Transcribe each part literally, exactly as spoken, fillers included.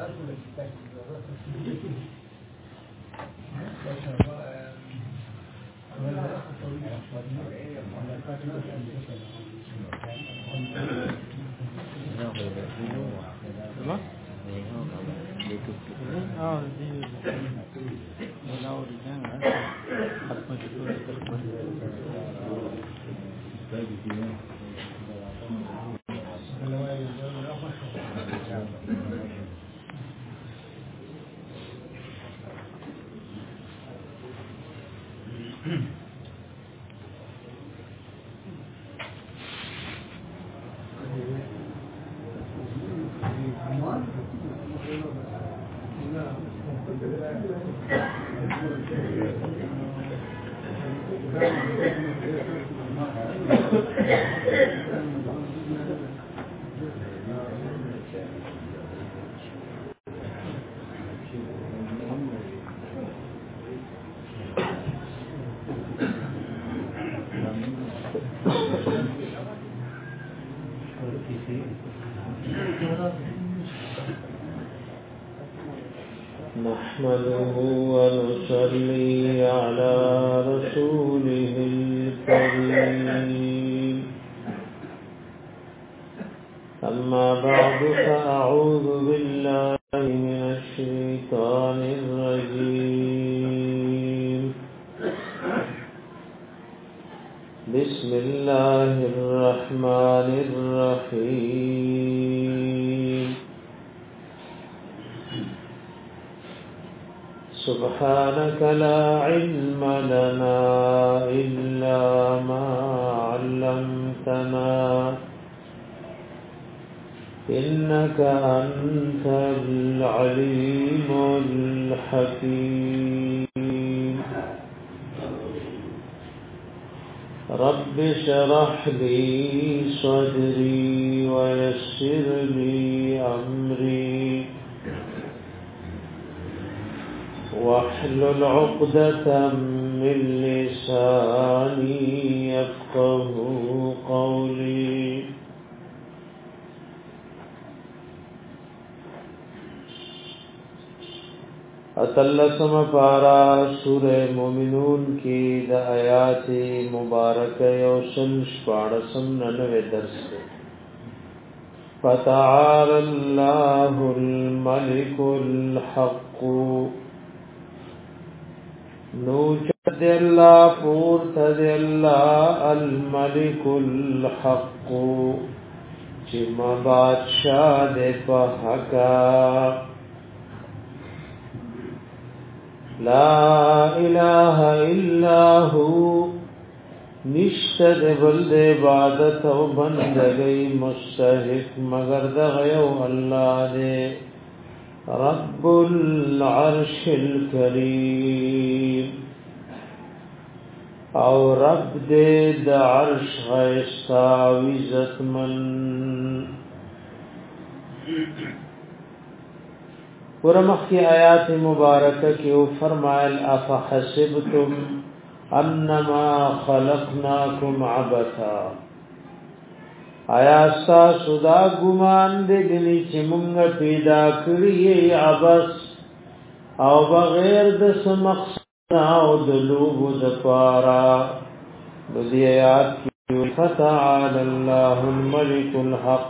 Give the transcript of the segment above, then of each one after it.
نحمده ونصلي على رسوله الكريم أما بعد فأعوذ بالله من الشيطان الرجيم بسم الله الرحمن الرحيم سبحانك لا علم لنا إلا ما علمتنا إنك أنت العليم الحكيم رب اشرح لي صدري ويسر لي أمري واحلل عقدة من لساني يفقه قولي اتلسم پارا سورہ مومنون کی دا آیات مبارک یوسل شپاڑسم ننوے درس فتعالى الله الملك الحق نوچد اللہ پورتد اللہ الملک الحق چما بادشاہ دے پحکا لا الہ الا ہو نشتد بلد عبادت و بندگی مستحق مگر دغیو اللہ دے رب العرش الكریم او رب دے دا عرش غیستا وزت من ورمخ کی آیات مبارکہ کی فرمائل افحسبتم انما خلقناکم عبثا آیا ساسو دا گمان دے گنی چی منگا پیدا کریے عبث او بغیر دس مقصدنا او دلوب دپارا بذی آیات کی فتعال اللہ الملک الحق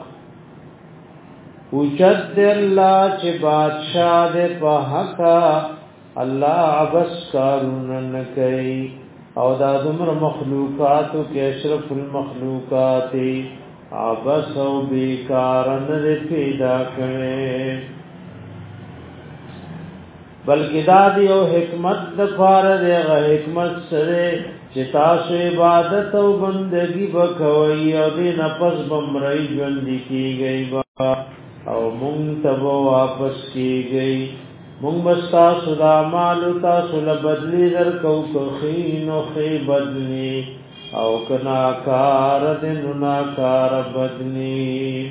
اوچد اللہ چی بادشاہ دے پا حقا اللہ عبث کارون نکئی او دا دمر مخلوقاتو کی اشرف المخلوقاتی عبث او بیکارن دے پیدا کرے بلکہ دا دیو حکمت دفار دے غا حکمت سرے چتاسو عبادت او بندگی بکوئی او دی نفس بمرئی جوندی کی گئی با او منتبو واپس کی گئی مونږ بستا سودا مالو تاسو له بدلی در کو خین او خی بدلی او کنا کار دین نا کار بدلی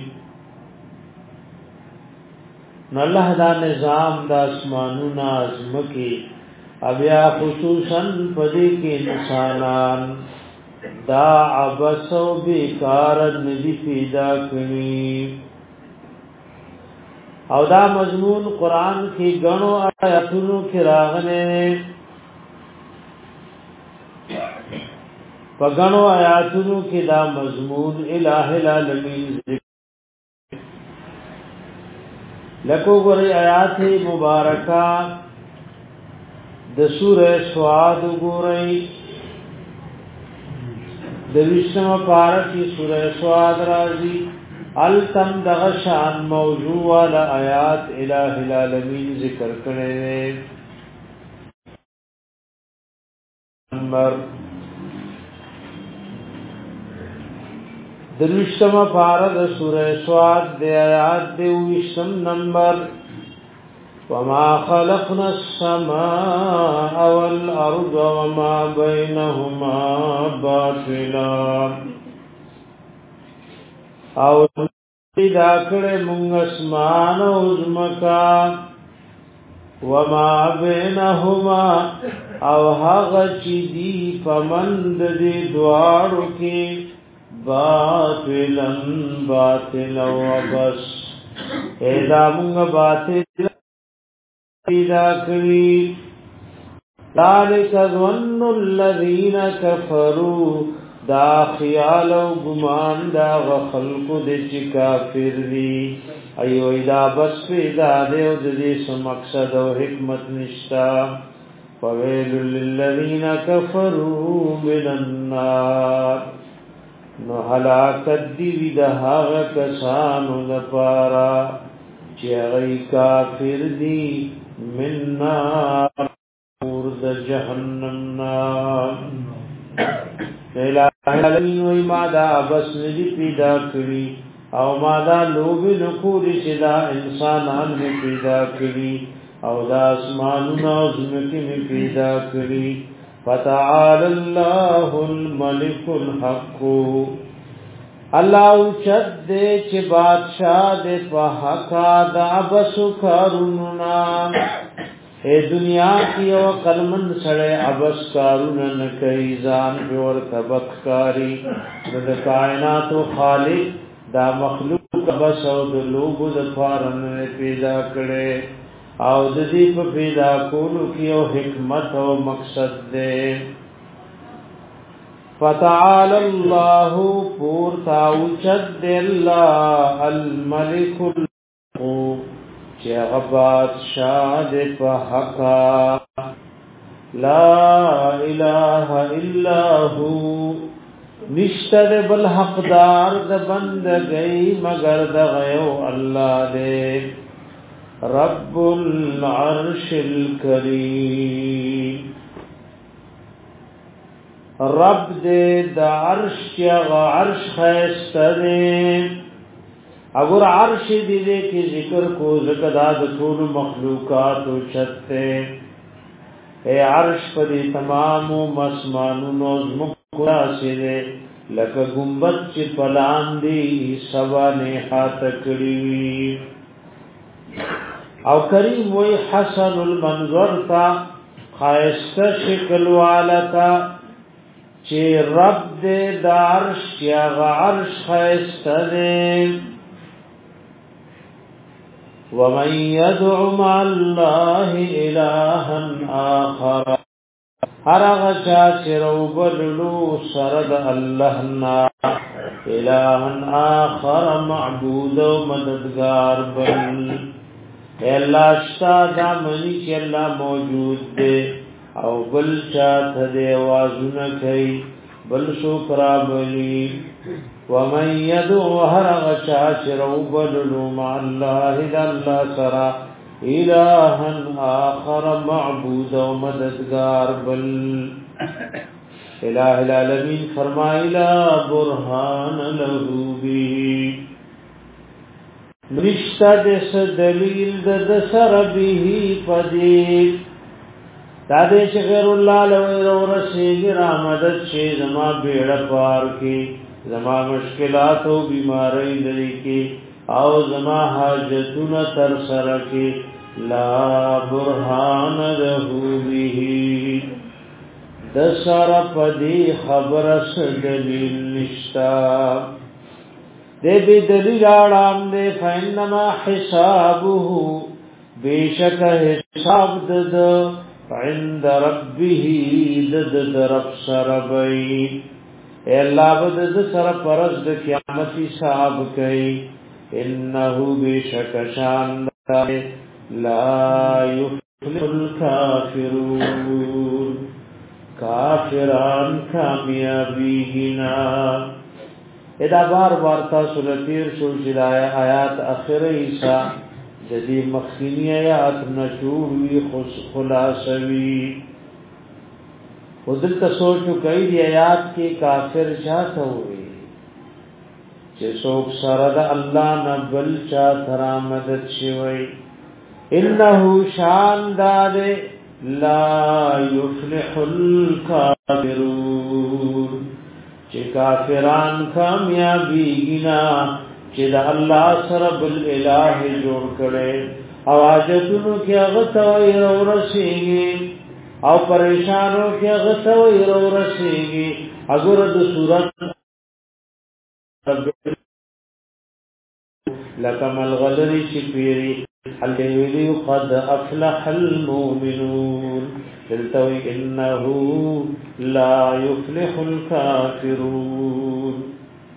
نو الله دا نظام د اسمانو نازم کی بیا خصوصا پدې کې انسانان دا عبث او بیکار ندی پیدا کړی او دا مضمون قران کې غنو آیاتونو کې راغلي په غنو آیاتونو کې دا مضمون الٰه العالمین لکو غری آیات مبارکہ د سورہ سواد ګورئ د وشم پارکی سورہ سواد راځي التم دغشان موضوع والا آیات الٰه العالمین ذکر کړي نمبر د وشم پارک سورہ سواد د آیات د وشم نمبر وما خلقنا السماء والأرض وما بينهما باطلا او پیدا کړه موږ اسمان او زمکا وما بينهما او هغه چې دی پمند دي دواړو کې باطلا باطلا وبس اذا موږ باطل پیدا کړی ذالک ظن الذین کفروا دا خیال او ګمان دا خلق دې چې کافر دي ایو دا بس پیدا دې او دې سم مقصد او حکمت نشتا فویل للذین کفروا من النار نو هلاکت دی دا هغه کسانو لپاره چې هغه کافر دي من نار ورد جهنم نار الہی وی ما دا بس نجی پیدا کری او ما دا لوگ نکوری چې دا انسانان میں پیدا کری او دا اسمانون او زمکی میں پیدا کری فتعال اللہ الملک الحق اللہ اوچت دے چه بادشاہ دے پا حقا دا عبسو کاروننا اے دنیا کی او قلمن سڑے عبس کارونا نکئی زان پیور طبق کاری دا کائنات و خالق دا مخلوق عبس او دا لوگو دا فارن پیدا کرے او دا دیپ پیدا کولو کی او حکمت او مقصد دے فتعالى الله پورتا اوچد الله الملك الحق چه غبات شاد فحقا لا اله الا هو نشتر بالحقدار د بندگی مگر د غیو الله دے رب العرش الكریم رب دے دا عرش یا عرش خیسته دے اگر عرش دی دے کی ذکر کو ذکر داد طول مخلوقات و چھتے اے عرش پر تمام مسمانو نوزمکا سے دے لکا گمبت چی پلان دی سوا نیحات کریوی او کریم وی حسن المنظر تا خیسته شکل والتا چه رب دے دا عرش یا عرش خیسته دے ومن يدع مع الله إلها آخر هر غچا چرو بللو سرد اللہنا إلها آخر معبود و مددگار بل اے اللہ اشتا دا منی چی اللہ موجود دے او بل چاہت دے وازن کئی بل شکرا بلی ومن يدعو هر غچا چرو بللو مع الله دا اللہ سرا الہا آخر معبود و مددگار بل الہ العالمین فرمائی لا برهان له به نشتا دس دلیل دس ربه پدید دادے چه غیر اللہ لوی رو رسیگی رامدد چه زما بیڑا پار کی زما مشکلات و بیماری لری کی او زما حاجتون تر سر کی لا برهان له به دسر پدی خبرس دلیل نشتا دے بے دلیل آرام دے فإنما حسابه بیشک حساب دد عند ربه دد رب سربئی اے اللہ بدد سر پرز د قیامت حساب کئی انه بیشک شاندار لا یفلح الکافرون کافران کامیابی گنا ادا بار بار تاسو لتیر شو جدایا آیات اخر عیسیٰ جدی مخینی آیات نشوری خلاصوی خودل تسوچو کئی دی آیات کی کافر چاہتا ہوئی چه سوک سرد اللہ نبل چاہتا را مدد شوئی انہو شاندار لا یفلح الکافرون چه کافران کامیابی گنا چه دا اللہ سرب الالہ جوڑ کرے اواجتنو کیا غطوئی رو رسیگی او پریشانوں کیا غطوئی رو رسیگی اگر دا صورت لکم الغدری شپیری اللیلی قد افلح المؤمنون دلتوی انہو لا یفلح الکافرون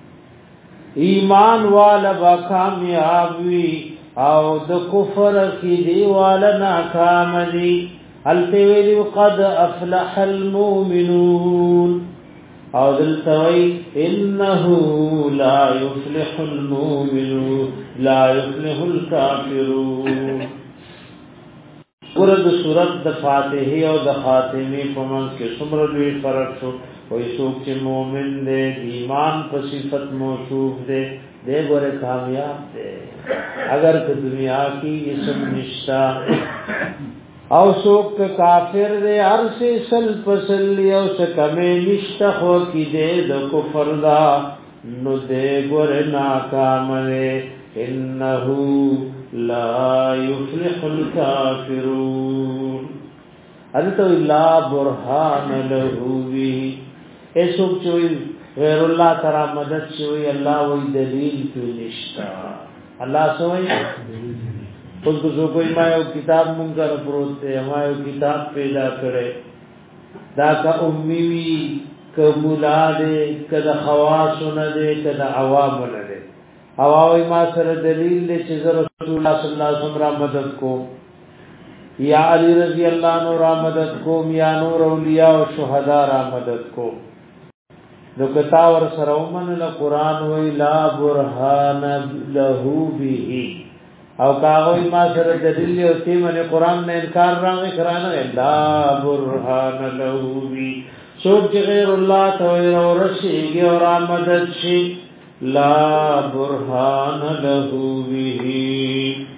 ایمان والا با کامیابی او د کفر کی دی والا ناکام دی التوی قد افلح المؤمنون او دلتوی انہو لا یفلح المؤمنون لا یفلح الکافرون ورد صورت د فاتحی او د خاتمی پمنس کے سمر دوی فرق شو وی سوک چی مومن دے ایمان پر صفت موصوف دے دے گورے کامیاب دے اگر کہ دنیا کی اسم نشتا او سوک کافر دے عرصی سل پسلی او سکمی نشتا خو کی دے دو کفر دا نو دے گورے ناکام دے انہو لا یفلح الکافرون حضرت لا برہان لہو بھی اے سوک چوئی غیر اللہ ترا مدد چوئی اللہ وی دلیل کی نشتا اللہ سوئی خود کو سو کوئی مایو کتاب منکر پروتے مایو کتاب پیدا کرے دا کا امیوی کا ملا دے کدا خواسو ندے کدا عوام ندے عوامی ما سر دلیل دے چیز رسول اللہ صلی اللہ علیہ وسلم را مدد کو یا علی رضی اللہ عنہ را مدد کو یا نور اولیاء و شہداء را مدد کو نو کتاور سرومن لقرآن وی لا برحان لہو بیہی او کاغوی ما سر دلیل او تیمن قرآن نے انکار راغی کرانا لا برحان لہو بی سوک چی غیر اللہ تویر و رسیگی اور آمدد شی لا برحان لہو بیہی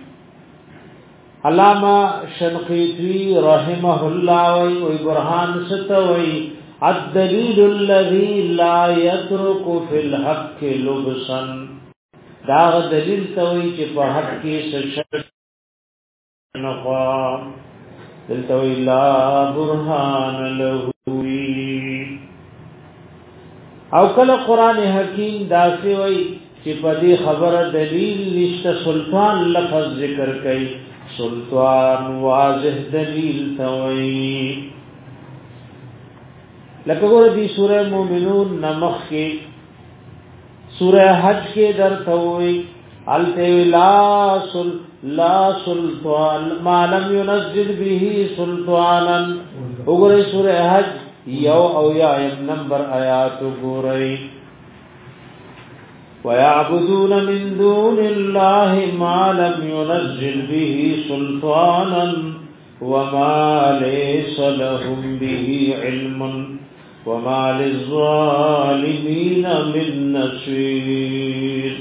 علامہ شنقیطی رحمہ اللہ وی وی برحان ستوی الدلیل الذي لا يترك في الحق لبسا داغ دلیل توی چې په حق کې سشک نخوا دلتوی لا برهان له او کله قران حکیم داسې وی چې په دې خبره دلیل نشته سلطان لفظ ذکر کوي سلطان واضح دلیل توی لکه ګور دي سوره مومنون نمخ کې سوره حج کې درتوي الته لا سل لا سلطان ما لم ينزل به سلطانا وګور سوره حج یو او یا نمبر آیات وګورئ ويعبدون من دون الله ما لم ينزل به سلطانا وما ليس لهم به علم وما للظالمين من نصير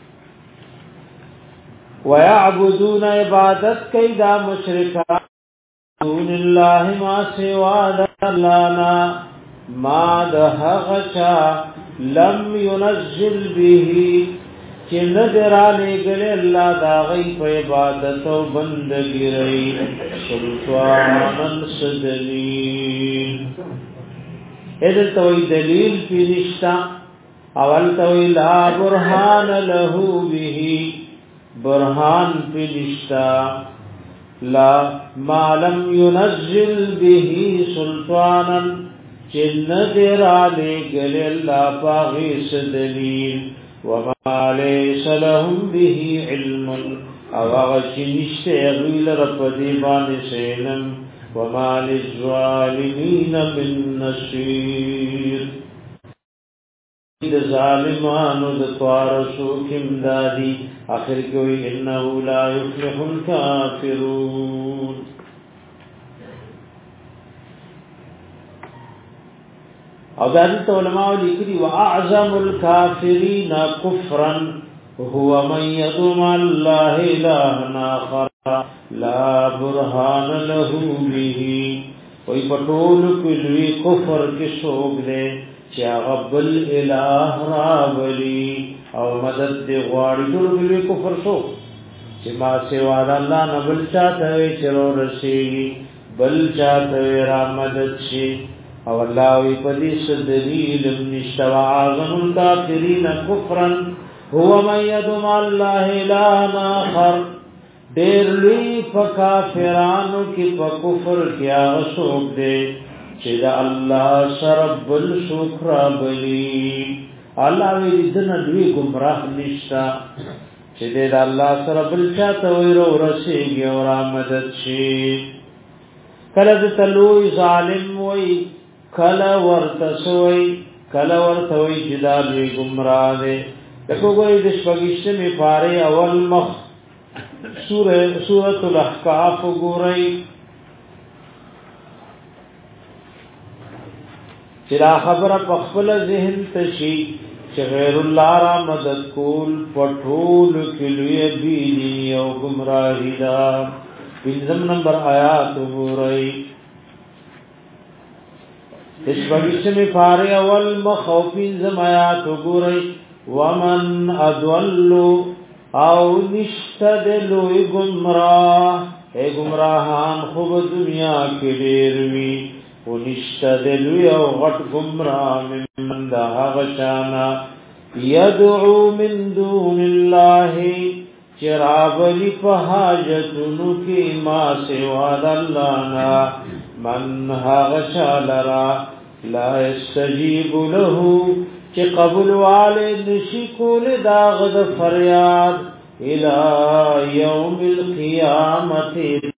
ويعبدون عبادت كيدا مشركان دون الله ما سوى لنا ما دهغشا لم ينزل به چې نظرانه ګل الله دا غي په عبادت او بندګي رہی سلطان سدلی اذن توي دلیل پیشتا اول تو لا برهان له به برهان پنشتا لا ما لم ينزل به سلطانا چن درالے گل اللہ پاغیس دلیل وما ليس لهم به علم او غشنشت اغویل رب دیبان سینم وما للظالمین من نصير ظالمانو دطوار سوکم دادی آخر کوئی انہو لا یفلح الكافرون. او دادی علماء لکری واعظم الكافرین کفرا هو من يدعو مع الله الها آخر لا برهان له به. وی پټول کلوی کفر کې شوق دے چا غبل الہ راولی او مدد دی غواړي ټول کلوی کفر شو چې ما سوا د الله نه بل چاته چرو رسی بل چاته را مدد شي او الله وی پدې سدلیل نشوا اعظم الکافرین کفرا هو من يدعو مع الله الها آخر. دیر لوی پا کافرانو کی پا کفر کیا غصوب دے چی دا اللہ سرب الشکر بلی اللہ وی دن لوی گمراہ نشتا چی دے دا اللہ سرب الچاتا وی رو رسیگی اور آمدد شی کلد تلوی ظالم وی کل ورتسوی کل ورتوی چی دا لوی گمراہ دے لکو گوی دشپگشت میں پارے اول مخ سورہ سورۃ الاحقاف گورئی چرا خبر پخپل ذہن تشی چ غیر اللہ را مدد کول پټول کلوی بیلی او گمراہی دا. پنځم نمبر آیات گورئی اس بغیچ میں پارے اول مخو پنځم آیات گورئی ومن اضلوا او نشتد لوی گمراہ اے گمراہان خوب دنیا کے دیروی و نشتد لوی او غٹ گمراہ من دہا غشانا یدعو من دون اللہ چرابلی پہاجتنو کی ما سواد اللہنا من ہا غشالرا لا استجیب لہو چه قبول والے نشی کول داغد فریاد الى یوم القیامت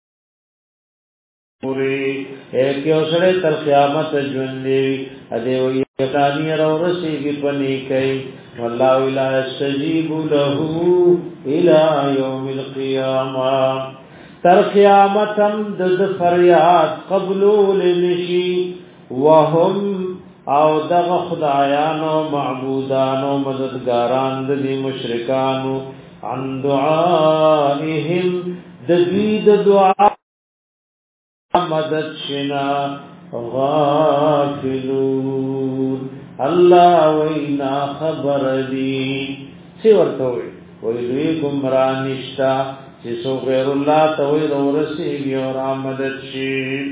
پوری ایک یوسڑے تر قیامت جوندیوی ادیو یکانی رو رسی کی پنی کئی واللہ لا استجیب لہو الى یوم القیامت تر قیامتم دد فریاد قبلول نشی وهم او دغ خدایانو معبودانو مددگاران دی مشرکانو عن دعائهم دبید دعا مدد شنا غافلون اللہ وینا خبر دی سی ورطوئی ویلوی گمرانشتا چیسو غیر اللہ توی رو رسیگی اور آمدد شید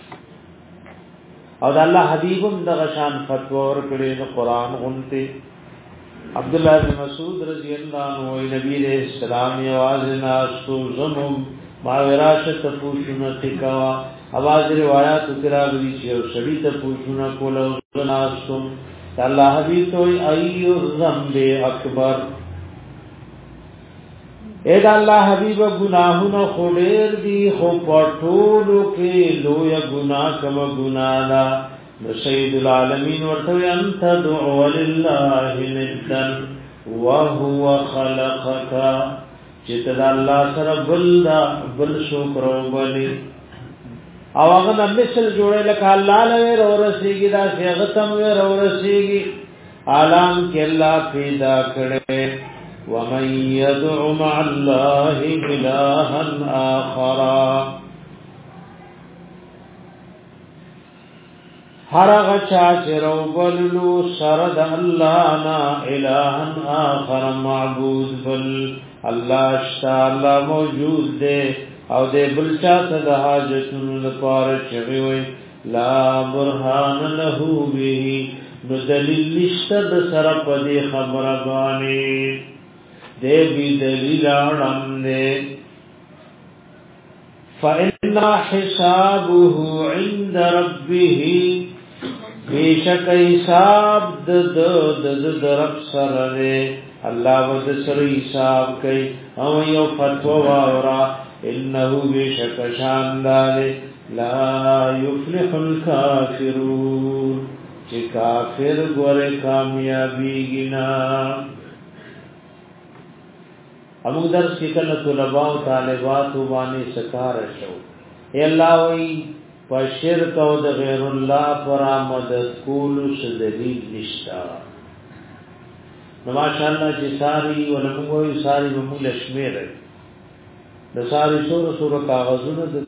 او دا الله حبیبم دغه شان فتوا ورکړي د قران غونته. عبد الله بن مسعود رضی الله عنه وی نبی علیہ السلام आवाज ناسو زمم ما وراثت پوښتنه تکوا आवाज روایت کرا غوی چې سړی ته پوښتنه کوله ناسو الله حبیب توي ایو ذنب اکبر اے دا الله حبیب گناہونه خوریر دی خو پټولو کې لوی گناہ کم گناہ لا سید العالمین ورته انت دعو لله ندا وهو خلقك چې دا الله سره بل دا بل شکر وبلی او هغه د مثل جوړه لکه الله له ور رسیږي دا څنګه تم ور رسیږي عالم کې الله پیدا کړي ومن يدعو مع الله إلها آخر هر غچا چرو بللو سرد الله نا إلها آخر معبود بل الله اشتا الله موجود دے او دے بلچا صد حاجتن لپار چغیوی لا برهان له به نو دلیل نشته د سره په دې خبره باندې دې بي دلیل اړم دې فإن حسابه عند ربه بیشک حساب د د د رب سره الله ود سره حساب کوي او یو فتوا واورا انه بیشک شاندار لا یفلح الکافرون چې کافر ګوره کامیابی گنا امو درس کې کله طلباء او طالبات باندې سکار شو اے الله وی په شرک او د غیر الله پر مدد کول څه دلیل نشتا نو ماشاءالله چې ساری ولموي ساری موږ لشمیر د ساری سور سور کاغذونو د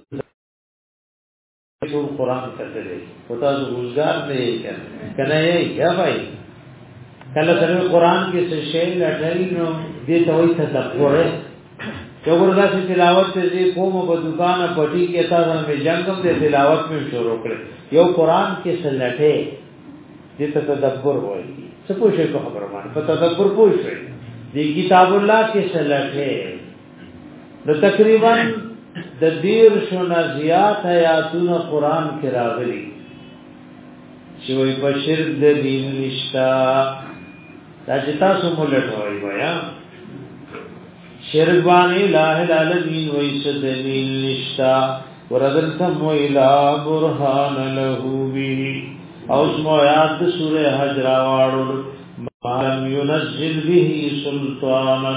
ټول قران کتلې او تاسو روزګار نه یې کنه یې یا بھائی کله سره قران کې څه شی لټای نو دې ته وایي تدبر چوغوردا سے تلاوت سے قوم په دکان پټي کې تاسو مې جنگم دې تلاوت مې شروع کړ یو قران کې څه لټه دې ته تدبر وایي څه پوښې کو خبره باندې په تدبر پوښې دې کتاب الله کې څه لټه نو تقریبا د دیر شونه زیات آیاتونه قران کې راغلي چې وایي په شرک د دین نشتا دا چې تاسو مولټ وایي بیا شرک باندې الہ العالمین وایي چې دلیل نشتا ورذلتم الى برهان له به او اسمو آیات سورہ حج راوړل ما لم ينزل به سلطانا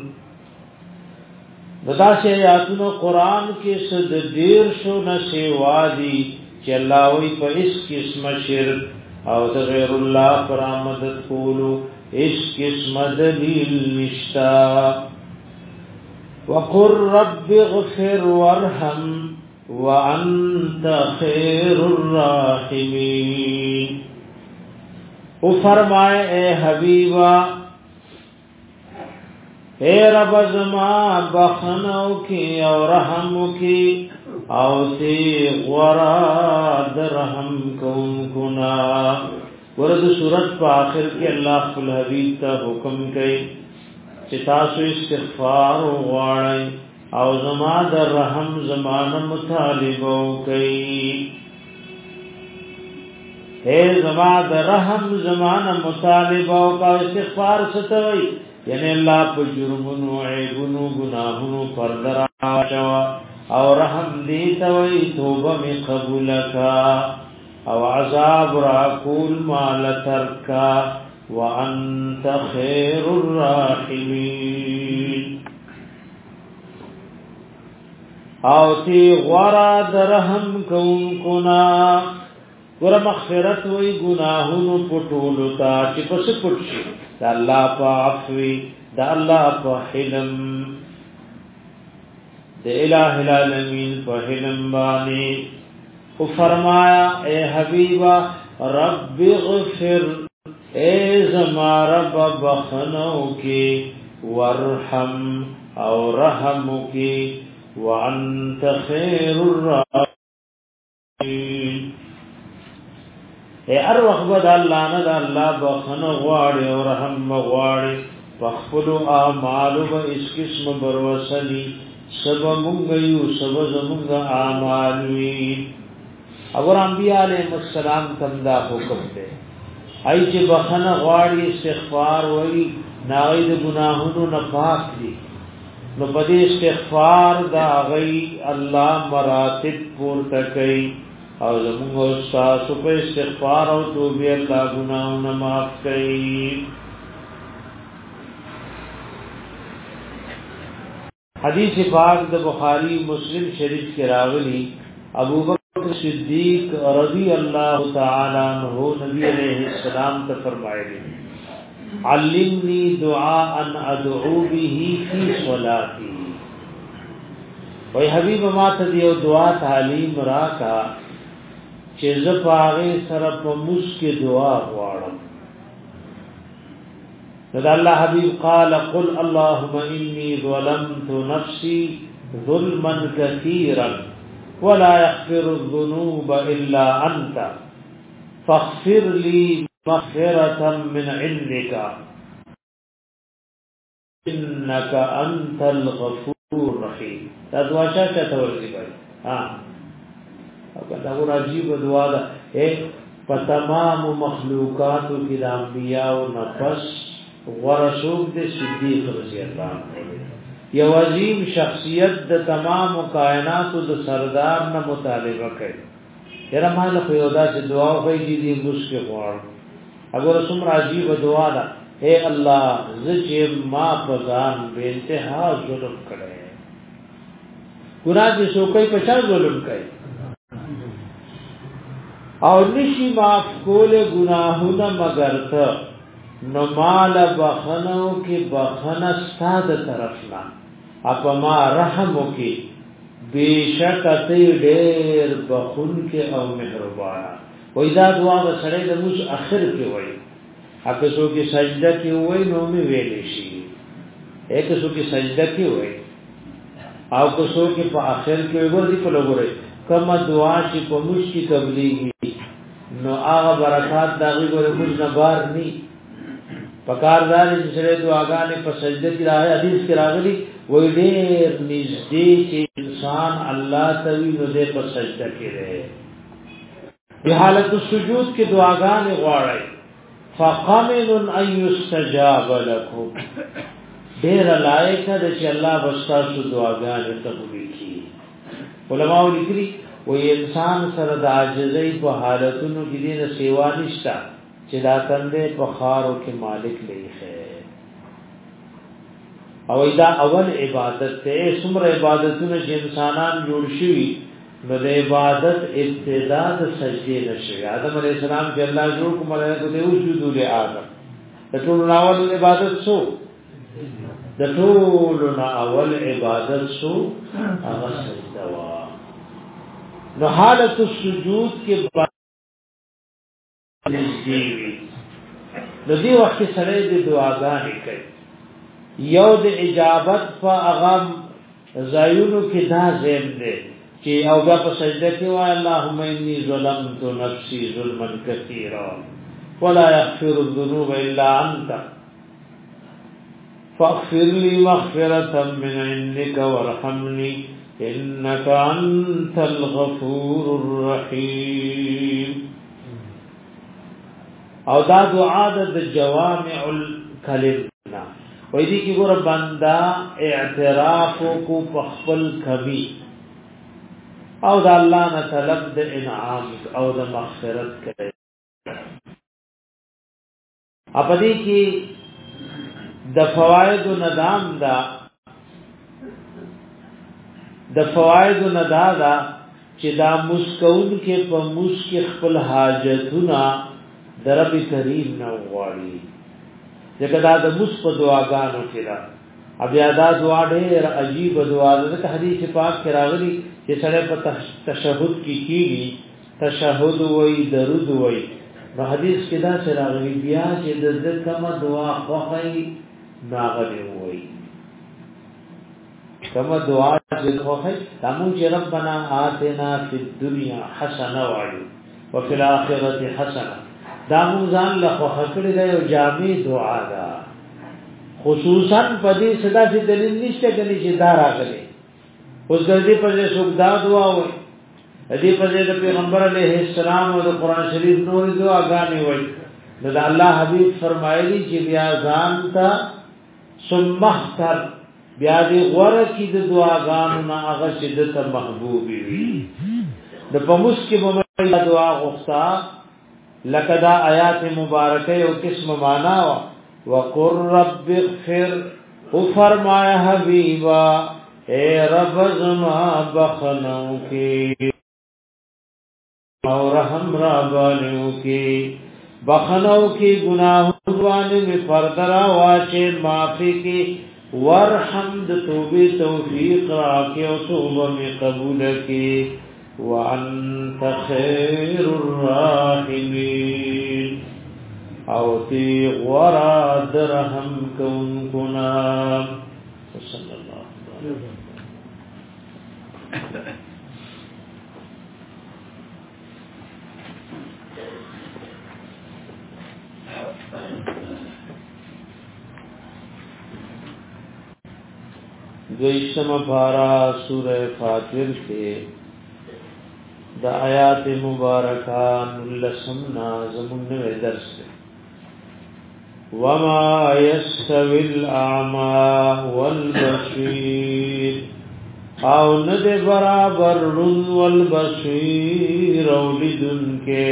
ددا سے آیاتونو قرآن کې صد دیر شو نسیوا دی چې الله وی په اس قسم شرک او د غیر الله پر مدد کولو اس قسم دلیل نشتا وقر رب اغفر وارحم وانت خیر الراحمین او فرمائے اے حبیبا اے رب زما بخنو کی او رحم کی او تی غرا درحم کون کنا ورد صورت پا آخر کی اللہ خل حبیب تا حکم کئی چتاسو استغفار غواړی او زما در رحم زمان مطالبو کئی اے زما در رحم زمان مطالبو کا استغفار ستوئی یعنی اللہ پا جرمونو عیبونو گناہونو پردر آشوا او رحم دیتا وی توبہ میں قبولکا او عذاب راکول مال ترکا وانت خیر الراحمین او تی غورا درہم کون کنا ګور مغفرت وی گناہونو پټولو تا چې پس پټ شي دا الله په عفو دا الله په حلم د الہ العالمین په حلم باندې او فرمایا اے حبیبا رب اغفر اے زما رب بخنو کی ورحم او رحم کی وانت خیر الراحمین اے ار وخت الله نه د الله بخنه غواړي او رحم غواړي فخلو اعمال و اس قسم بروسلی سب مونږ یو سب زمونږ اعمال وی اور انبیاء علیهم السلام تمدا حکم ده ای چې بخنه غواړي استغفار وی ناغید گناهونو نه پاک دي نو بده استغفار دا غي الله مراتب پورته کوي او زمونږ استاد په استغفار او توبه الله ګناونه معاف کړي حدیث پاک د بخاری مسلم شریف کې راغلی ابو بکر صدیق رضی الله تعالی عنہ نبی علیہ السلام ته فرمایلی علمنی دعاء ان ادعو به فی صلاتی وای حبیب ما ته دیو دعا تعلیم راکا چې زه پاغه سره په مسکه دعا غواړم دا الله حبیب قال قل اللهم اني ظلمت نفسي ظلما كثيرا ولا يغفر الذنوب الا انت فاغفر لي مغفرة من عندك انك انت الغفور الرحيم. دا دعا چا چا تورسی بھائی ہاں دا اور عجیب دعا دا ایک تمام مخلوقات کی انبیاء و نفس ورسول دے صدیق رضی اللہ عنہ یو عظیم شخصیت د تمام کائنات د سردار نه مطالبه کوي. یره مال خو یو داسې دعا کوي چې دې مسکه غواړ. اگر سم راضی و دعا دا اے اللہ زچ ما پزان بے انتہا ظلم کړي. ګناه دې سو کوي په چا ظلم کوي او نشي معاف کوله گناهونه مگر ته نو مال بخنو کې بخنه ستاد طرفنا اپ ما رحم وکي بیشک ته ډېر بخون کې او مهربان. وې دا دعا به سره د موږ اخر کې وایي اکه سو کې سجده کې وای نو می ویلې شي اکه سو کې سجده کې وای او که سو کې په اخر کې ورته په لګوري کما دعا چې په موږ کې قبليږي نو هغه برکات دغه ګوره موږ نه بار ني پکاردار چې سره دعاګانې په سجده کې راځي. حدیث کې راغلي وای ډېر نږدې چې انسان الله تعالی نو دې په سجده کې رہے. په حالت السجود کې دعاګانې غواړي فقامن ان يستجاب لكم ډیر لایق ده چې الله بستاسو دعاګانې قبول کړي. علماء لیکلي وې انسان سره د عاجزۍ په حالتونو کې دې سیوا نشته چې دا تندې په خارو کې مالک لېخه او دا اول عبادت ته څومره عبادتونه چې انسانان جوړ شي نو د عبادت ابتدا د سجدې نشي. آدم علیہ السلام چې الله جوړ کوم ملائکه ته وسجود له آدم د ټول اول عبادت سو د ټول اول عبادت سو هغه سجده وا. نو حالت السجود کې باندې د دې وخت سره د دعاګانې کوي یو د اجابت په اغم زایونو کې دا زم ده کہ او بیا په سجده کې وای اللهم انی ظلمت نفسی ظلما کثیرا ولا یغفر الذنوب الا انت فاغفر لي مغفرة من عندك وارحمني انك انت الغفور الرحيم. او دا دعا د جوامع الکلم وای دي کی ګور بندا اعتراف کو خپل کبھی او دا الله نه طلب د انعام او د مغفرت کوي. اپدې کې د فواید ندام دا د فواید ندا دا چې دا مسکون کې په مسک خپل حاجتونه درب کریم نه غواړي. ځکه دا د مس په دعاګانو کې دا بیا دا دعا ډېر عجیب دعا ده. حدیث پاک کې راغلي چې سره په تشهود کې کیږي تشهود وای درود وای نو حدیث کې دا سره راغلي بیا چې د ذکر دعا خوخی ناغلی وای کما دعا چې خوخی تمو چې ربنا آتنا فی الدنیا حسنه وای وفي الاخره حسنه دا مو ځان له خوخه کړی دی او جامع دعا ده. خصوصا پدې صدا چې دلیل نشته کلی چې دا راغلي اوس ګرځي په دې څوک دا دعا وایي دې په دې د پیغمبر علیه السلام او د قران شریف نور دعاګانې وایي. نو د الله حبیب فرمایلی چې بیا ځان ته سمختر بیا دې غوړه کې د دعاګانو نه هغه چې د ته محبوب وي. د پموس کې مې دعا غوښتا لکه دا آیات مبارکه او قسم معنا وقر رب اغفر او فرمایا حبیبا اے رب زما بخنو کی او رحم را بانیو کی بخنو کی گناہوں بانی میں پردرا واچے معافی کی ورحم د توبی توفیق راکی و توبہ میں قبول کی وانت خیر الراحمین او تی غورا درہم کون کنا صلی اللہ علیہ وسلم. دویشتم پارا سورہ فاتر کے دا آیات مبارکان لسمنا زمون درس وما يستوي الأعمى والبصير او ند برابر رن والبصير اولدن کے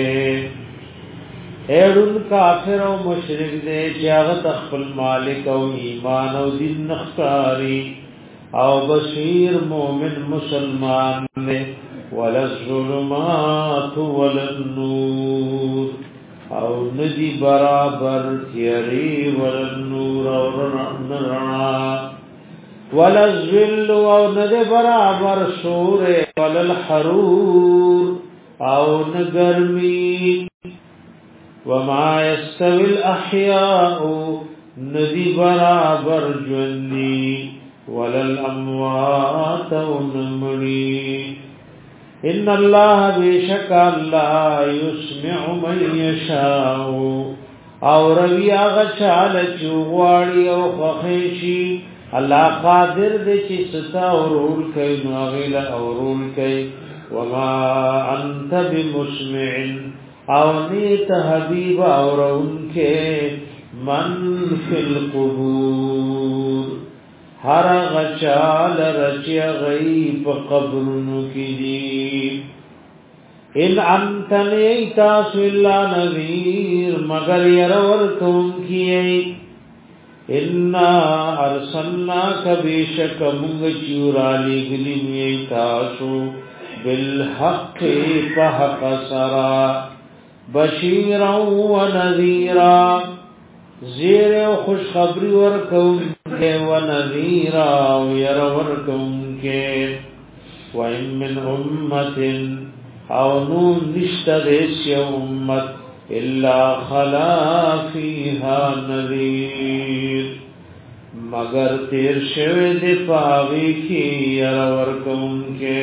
ایڑن کافر و مشرک دے چاغت اخفل مالک و ایمان و دین نختاری او بصیر مومن مسلمان دے ولا الظلمات ولا النور او ندی برابر تیری ولا النور او رنا ولا الظل او ندی برابر شور ولا الحرور او نگرمی وما يستوي الاحياء ندی برابر جوندی ولا الاموات ونمړي ان الله بشک الله يسمع من يشاء او روي هغه چاله چوغواړي او خخشي الله قادر دې چې ستا اورول کوي نو غیلا اورول کوي وما انت بمسمع او نیت حبیب اورون کې من فی القبور هر غچال رچی غیب قبرنو کی دی ان انت نیتاس اللہ نذیر مگر یرور کون کیئی انا ارسلناک بیشک منگ چورالی گلی نیتاسو بالحق فحق سرا بشیرا و نذیرا زیر و خوش خبری ورکون کے و نذیرا و یر ورکون کے و ان من امت او نون نشت دیسی امت الا خلا فیها نذیر مگر تیر شوی دی پاوی کی یر ورکون کے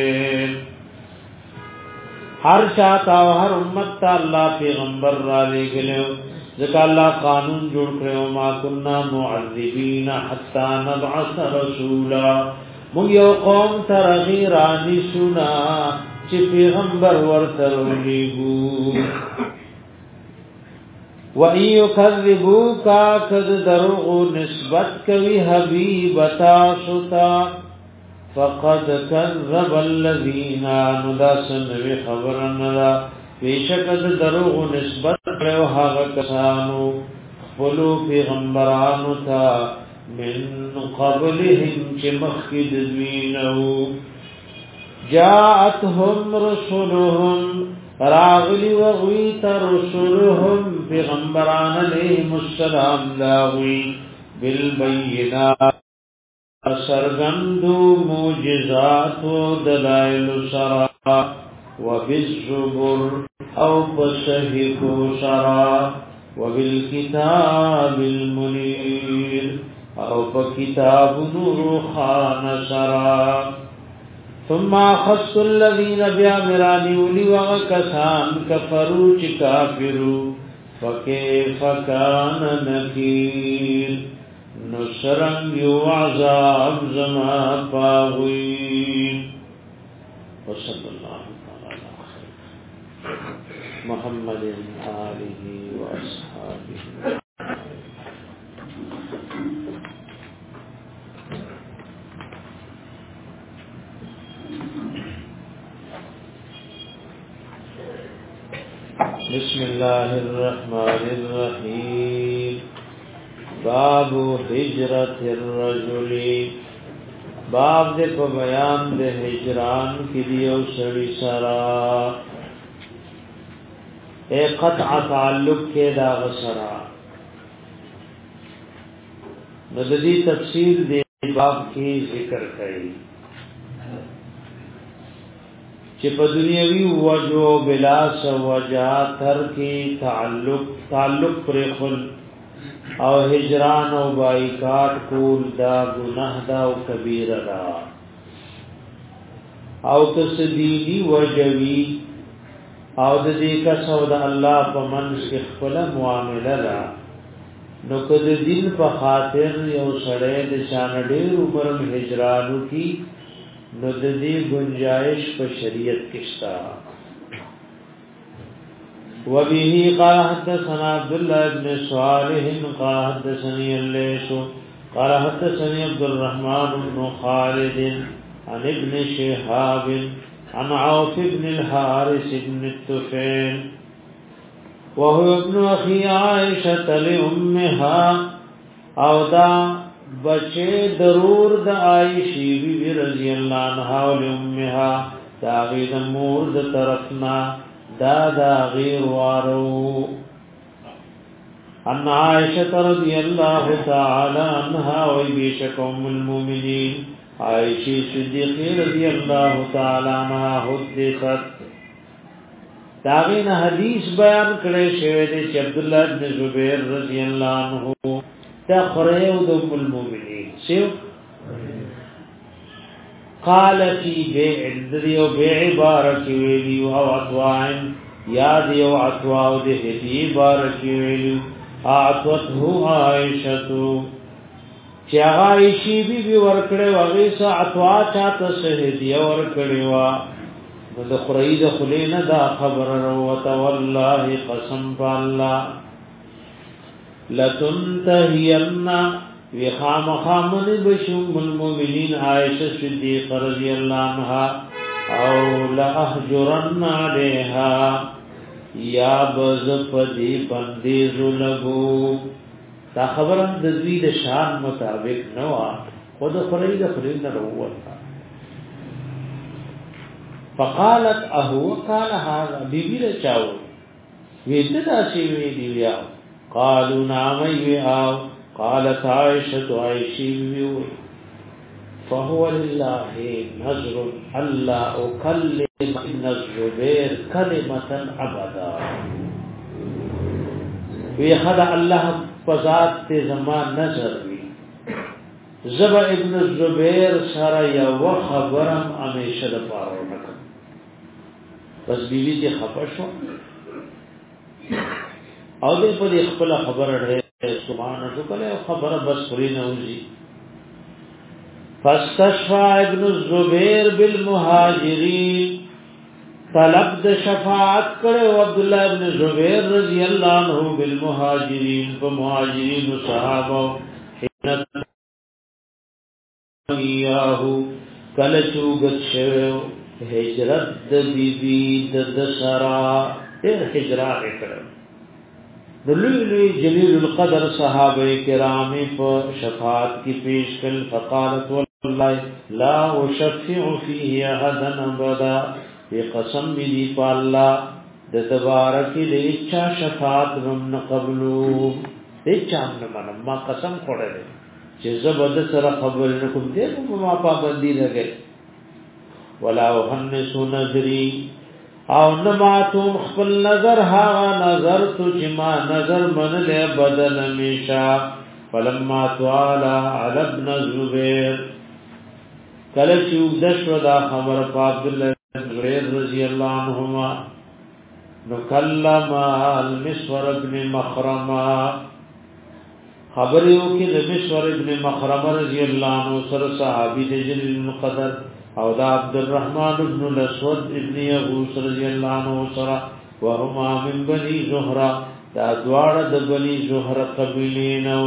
ہر چاہتا و ہر امت تا اللہ پیغمبر را لے گلے ذکا اللہ قانون جوڑ کرے وما کننا معذبین حتی نبعث رسولا مونږ یو قوم ترغی رانی سنا چې پیغمبر ورته ولېګو و ان یکذبوک کذ دروغ نسبت کوي حبیب تاسوتا فقد كذب الذين نداسن وی خبرنا بیشکد دروغ نسبت کړو هغه کسانو خپلو پیغمبرانو ته من قبلهم چې مخکې د دوینو جاءتهم رسلهم راغلی وغویت رسلهم پیغمبران علیهم السلام داوی بالبینات سرگندو موجزات و دلائل سرا وبالزبر او بصحیفو سرا وبالکتاب المنیر او بکتاب نور خان سرا ثم اخذت الذین بیامرانی ولی وغکسان کفرو چی کافرو فکیف کان نکیر نصرن یو عذاب زما پاوی وصلی اللہ علی خیر محمد آلہ و اصحابہ بسم اللہ الرحمن الرحیم باب ہجرت الرجل باب دے په بیان د هجران کې دیو سړی سرا اے قطع تعلق کې دا غسرا نو د دې تفصیل دې باب کې ذکر کړي چې په دنیوي وجو بلا سوجا تر کې تعلق تعلق پر خل او هجران او بایکاټ کول دا گناہ دا او کبیره دا او تسدیدی وجوی او د دې کا سودا الله په منځ کې خپل معاملې دا نو کد دین په خاطر یو سړی د شان ډیر عمر هجرانو کی نو د دې گنجائش په شریعت کې شته. وبه قال حدثنا عبد الله بن صالح قال حدثني الليث قال حدثني عبد الرحمن بن خالد عن ابن شهاب عن عوف بن الحارث بن الطفيل وهو ابن اخي عائشه لامها او دا بچه ضرور د عائشی بی بی رضی اللہ عنہا و لامها دا غید مور د طرفنا دا دا غیر وارو ان عائشة رضی اللہ تعالی عنہا و بیشک ام المومنین عائشی صدیقی رضی اللہ تعالی عنہا حدثت داغین حدیث بیان کرے شوید چی عبداللہ بن زبیر رضی اللہ عنہ تخریو دم المومنین سیو قال فی بیع دیو بیع بارکی ویلیو او عطوائن یا دیو عطواو دی حدی بارکی ویلیو اعطوته عائشتو چی عائشی بی بی ورکڑے وغیسا عطوا چاہتا سہدی ورکڑے وا د خرید خلین دا خبر روت والله قسم بالله لتنتهین وخام خامن بشم المؤمنین عائشہ صدیقہ رضی اللہ عنہا او لاهجرن علیها یا بزفدی بندیز لگو دا خبرم د دوی د شان مطابق نوا خود خرید خلین روت فقالت اهو قال هذا بيبي رچاو ویدتا سی وی دیو قالوا نعم يا قالت عائشة عائشة ویو فهو لله نظر الله اكلم ان الزبير كلمه ابدا وی خدا الله فذات ته زمان نظر وی زب ابن الزبير سره یو خبرم همیشه د پاره وکړه بس بیوی تی خفا شو او دې په خپل خبره ده سبحان الله کله خبره بس پوری نه وځي فاستشفى ابن الزبير بالمهاجرين طلب د شفاعت کړو عبد الله ابن زبير رضی الله عنه بالمهاجرين په مهاجرين صحابه یاهو کله چوغت شو هجرت د بیبی د دسرا ډېر هجرت وکړ د لوی لوی جلیل القدر صحابه کرام په شفاعت کې پیش کړ فقالت والله لا اشفع فيه احدا ابدا بقسم دی په الله د تبارک د اچھا شفاعت من قبلو اچھا من ما قسم خوړل چې زبد سره خبر نکوم دې ما پابندی لګي ولا وحنس نظری او نماتم خپل نظر ها نظر تو جما نظر من له بدل میشا فلما تعالی علی ابن الزبیر کله چې دشو دا خبر عبد الله بن زبیر رضی الله عنهما نو کلم المسور ابن مخرمه خبر یو کې د مسور ابن مخرمه رضی الله عنه سره صحابي د جلیل القدر او دا عبد الرحمن ابن الاسود ابن یغوس رضی اللہ عنہ سرا وهما من بنی زهرا دا دوار د بنی زهرا قبیلینو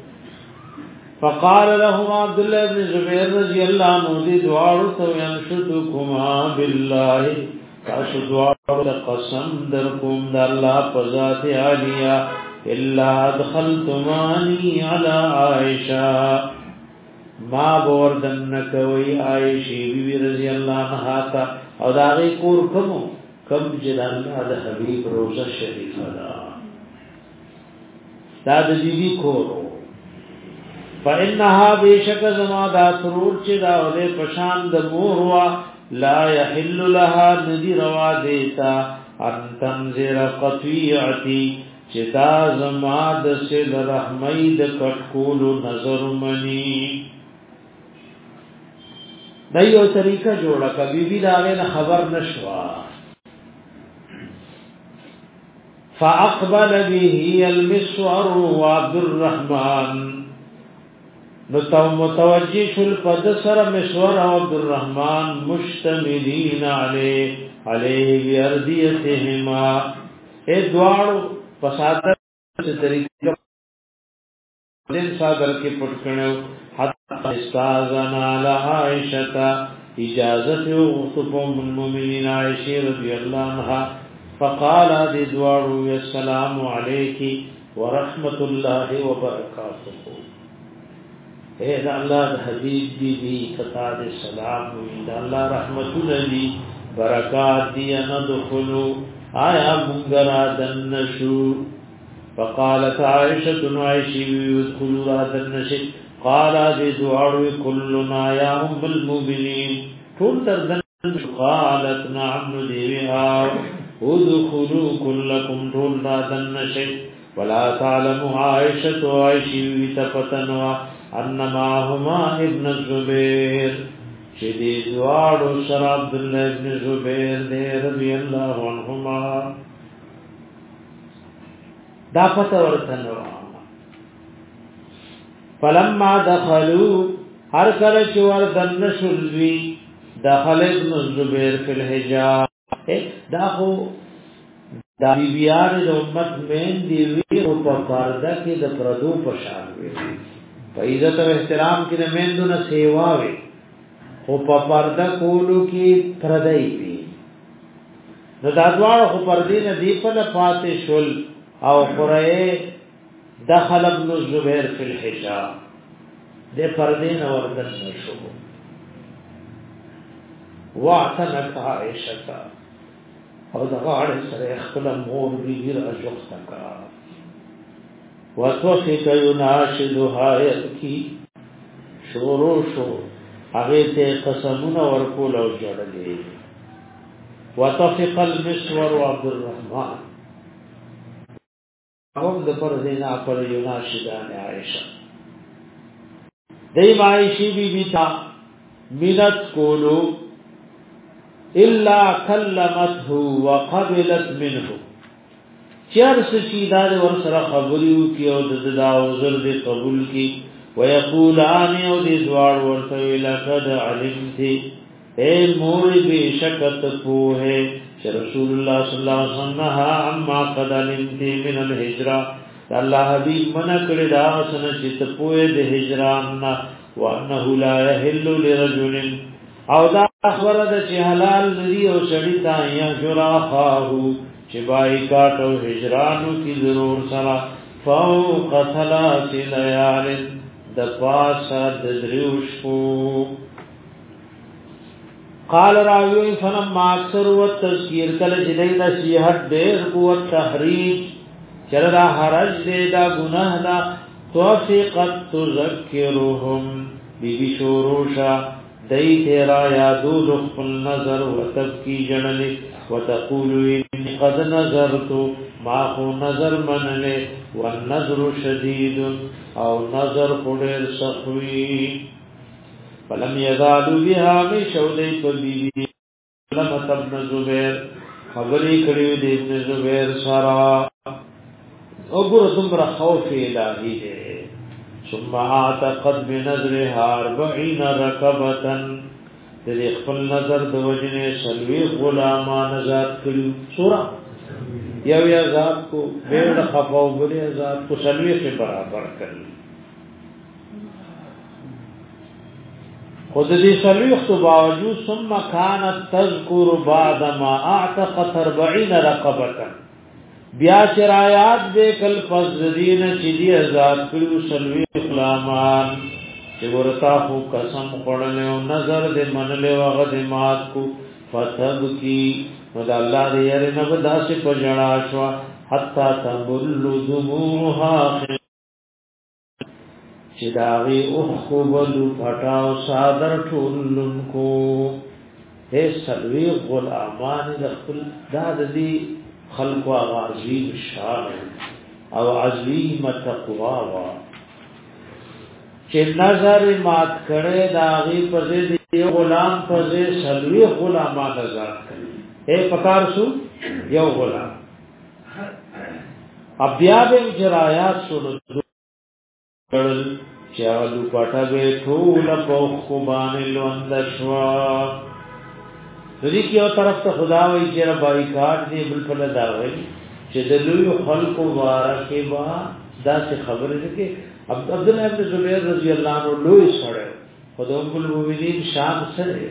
فقال لهم عبد الله بن زبیر رضی اللہ عنہ دی دوار تو ینشدکما بالله تاسو دوار قسم درکم د الله په ذات عالیه الا ادخلتمانی علی عائشہ ما بوردن کوي عائشہ بی رضی اللہ عنہا تا او داغی کور کمو کم جد اللہ دا حبیب روزہ شریف دا دا دا دیوی کورو فإنها بیشک زما دا سرور چی دا ولے پشان دا موروا لا يحل لها ندی روا دیتا ان تنزر قطویعتی چی دا زما دا سل رحمی دا کٹکولو نظر منی دا یو طریقہ جوړه کبي بي دا غنه خبر نشوا فاقبل به المسور وعبد الرحمن نتو متوجه الفدسر مسور وعبد الرحمن مشتملين عليه عليه بأرديتهما ادوار فسادر سے طریقہ دن صادر کے پٹکڑو حتی استاذنا لعائشتا اجازت غصف من المؤمنین عائشہ رضی اللہ عنہ فقال ادوار السلام علیکی ورحمت اللہ وبرکاتہ اے اللہ حبیب بی بی قطاد السلام ویدہ اللہ رحمت اللہ برکات دی ندخلو آیا منگرا دنشو فقالت عائشة عائشی ویدخلو را دنشو قالا دی دعاوی کلنا یا ام المؤمنین طول در دنشو قالت نعم ندیوها ادخلو کلکم طول را دنشو ولا تعلم عائشة عائشی ویتفتنوا انما هما ابن الزبير شديد وعد سر عبد الله ابن الزبير دے رضی اللہ عنہما دا پتہ ورتنوا فلما دخلوا هر کله چې ور دن شلوي دخل ابن الزبير فی الحجاب دا خو دا بیبیان د امت مین دی وی او په پرده کې د پردو په شان وی په عزت او احترام کې د میندو نه سیوا وي او په پرده کولو کې پردای وي نو دا دواړه خو پردې نه دی په فاتح شل او قرئ دخل ابن الزبير فی الحجاب د پردې نه وردن شو واعتنت عائشة او دا غاړه سره خپل مور بي را جوخته کا وتوفیق یناشدها یبکی شورو شو هغه ته قسمونه ورکول او جوړلې وتوفیق المسور عبد الرحمن هم د پر دینا پر یناشدان عائشہ دیم عائشی بی بی تا منت کولو الا کلمته وقبلت منه چر سچیدار ور سره خبريو کی او د دا عذر دې قبول کی ويقولان او دې دوار ورته لقد علمت اے مور به شکت پوه چې رسول الله صلی الله علیه وسلم عما قد علمت من الهجره الله حبیب منا کړه دا سن چې پوه د هجران وانه لا يحل لرجل او دا خبره ده چې حلال ندي او شړی تا یا جرا خاهو چې بای کاټو هجرانو کی ضرور سره فوق ثلاث ليال د پاسه د دریوشو قال راوی فنما اکثر والتذکیر کله جدی نصیحت ډیر قوت تحریج چردا حرج دې دا گناه دا توفیقت تذکرهم بی بی شوروشا دای تیرا یادو خپل نظر وتبکی جنلی وتقول انی قد نظرت ما خو نظر منله والنظر شدید او نظر پډر سخوی فلم یزالو بها می شودی په بیبی لم ابن زبیر خبرې کړې د ابن زبیر سره او ګور څومره خوف الهی دی ثم اعتقد بنظرها أربعين ركبة دې خپل نظر د وجنه سلوي غلامان ذات کړو سورہ یو یا ذات کو ډېر خفاو بلې ذات کو سلوي سے برابر کړل خود دې سلوي خو باوجود ثم كانت تذكر بعد ما اعتقت أربعين ركبة بیا شرایات دے کل فزدین چیدی ازاد کلو سلوی اقلامان چی ورطا خو قسم قرنے و نظر دے منلے و غد مات کو فتب کی ند اللہ دے یری نبدا سے پجڑاشوا حتی تنبلو دموها چی داغی اخو بلو پھٹاو سادر ٹھولن کو اے سلوی غلامان دخل داد دی خلق و عظیم شان او عظیم تقوا وا چې نظر مات کړي داغي پر دې غلام پر دې سلوي غلامان آزاد کړي اے پکار سو یو غلام بیا به جرایات شنو کړل چې هغه پټه به ټول په خو باندې لوند شوا دې کې یو طرف ته خدا وایي چې را بایکاټ دی بل په دا وایي چې د لوی خلقو وارکه با دا څه خبره ده کې عبد الله ابن زبیر رضی الله عنه لوی سره خدای ام المؤمنین شام سره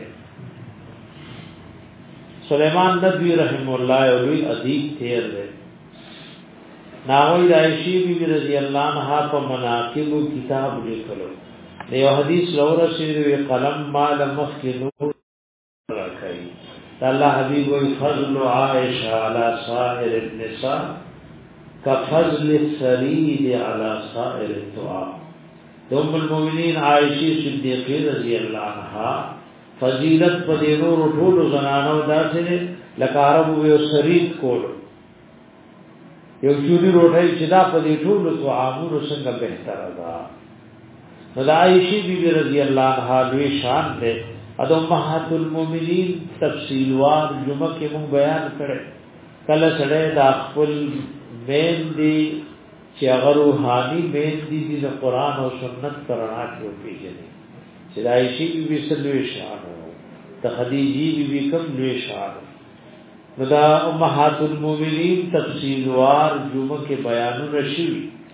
سلیمان نبی رحم الله او لوی ادیب تیر ده ناوی عائشہ بی بی رضی اللہ عنہا په مناقب کتاب لیکلو دیو حدیث لور شری قلم مال مخکنو راکای الله حبیب وی فضل عائشہ علی سائر النساء كفضل السرید علی سائر الطعام ام المؤمنین عائشہ صدیقہ رضی اللہ عنہا فضیلت په نور ټول زنانو داسې لکه عربو یو سرید کولو یو چوری روټي چې دا په دې ټول طعامونو څنګه بهتره ده عائشہ بی بی رضی الله عنها لوی شان ده ادو امهات المؤمنین تفصیل وار جمعه کې مون بیان کړي کله سره د خپل مین دی چې هغه روحاني مین دی د قران او سنت پرانا کې پیژني چې عائشہ بی بی سلوی شان ته خدیجه بی بی کوم لوی شان دا امهات المؤمنین تفصیل وار جمعه کې بیان رشي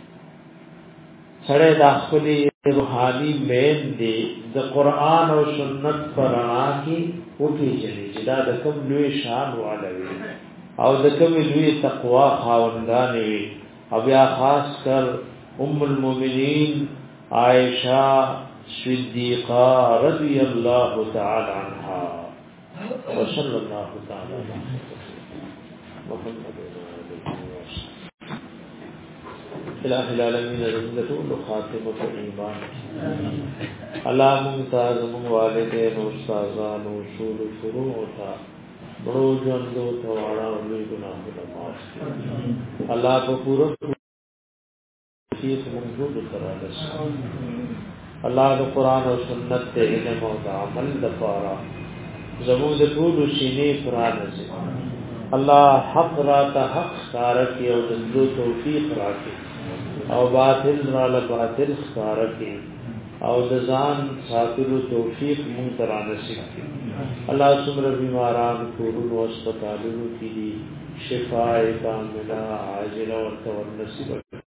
سره د خپل روحاني مین دی د قران او سنت پرانا کې وږي چې دا د کوم لوی شان والوي او د کوم لوی تقوا خاوندان وي او بیا خاص کر ام المؤمنین عائشہ صدیقہ رضی اللہ تعالی عنہا وصلی اللہ تعالی علیہ محمد الہ العالمین رضلت و خاتمت ایمان اللہ ممتاز من والدین و استاذان و اصول فروع تا بڑو جندو توارا ولی گناہ نماز اللہ کو پورا چیز منجود کرا لس اللہ کو قرآن و سنت تے علم و عمل دفارا زمود طول سینے قرآن سے اللہ حق راتا حق سارکی او دندو توفیق راکی او باطل را لباطل سارکی او دزان ساتلو توفیق منتران سکی اللہ سمر بیماران کورون و اسپتالونو کی دی شفاء کاملہ عاجلہ و تور نصیب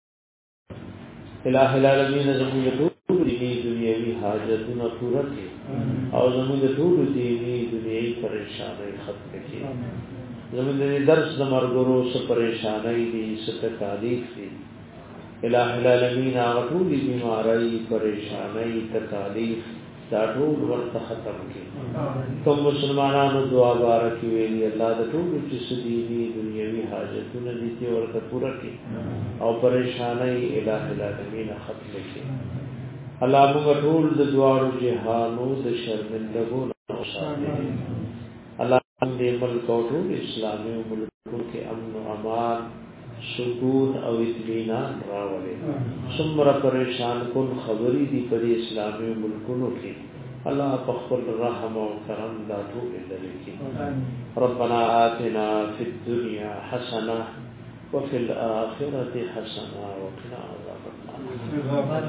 الہ العالمین زمین طول دینی دنیاوی حاجتنا پورا کی او زمین طول دینی دنیاوی پریشانی ختم کی زمین درس دمرگرو سے پریشانی دی ستکالیف دی الہ العالمین آغتولی بیماری پریشانی تکالیف دا ټول ورته ختم کی کوم مسلمانانو دعا بارکی ویلی الله د ټول چې سديني دنیوي حاجتونه دي چې ورته پوره کی او پریشانی الہ العالمین ختم کی الله موږ ټول د دوارو جهانو د شرمندګو نه وساتي الله دې ملک او ټول اسلامي ملکونو کې امن او امان سکون او اطمینان راولي څومره پریشان کون خبري دي په اسلامي ملکونو کې الله په خپل رحم او کرم دا ټول لري کې ربنا آتنا فی الدنيا حسنه وفي الاخره حسنه وقنا عذاب النار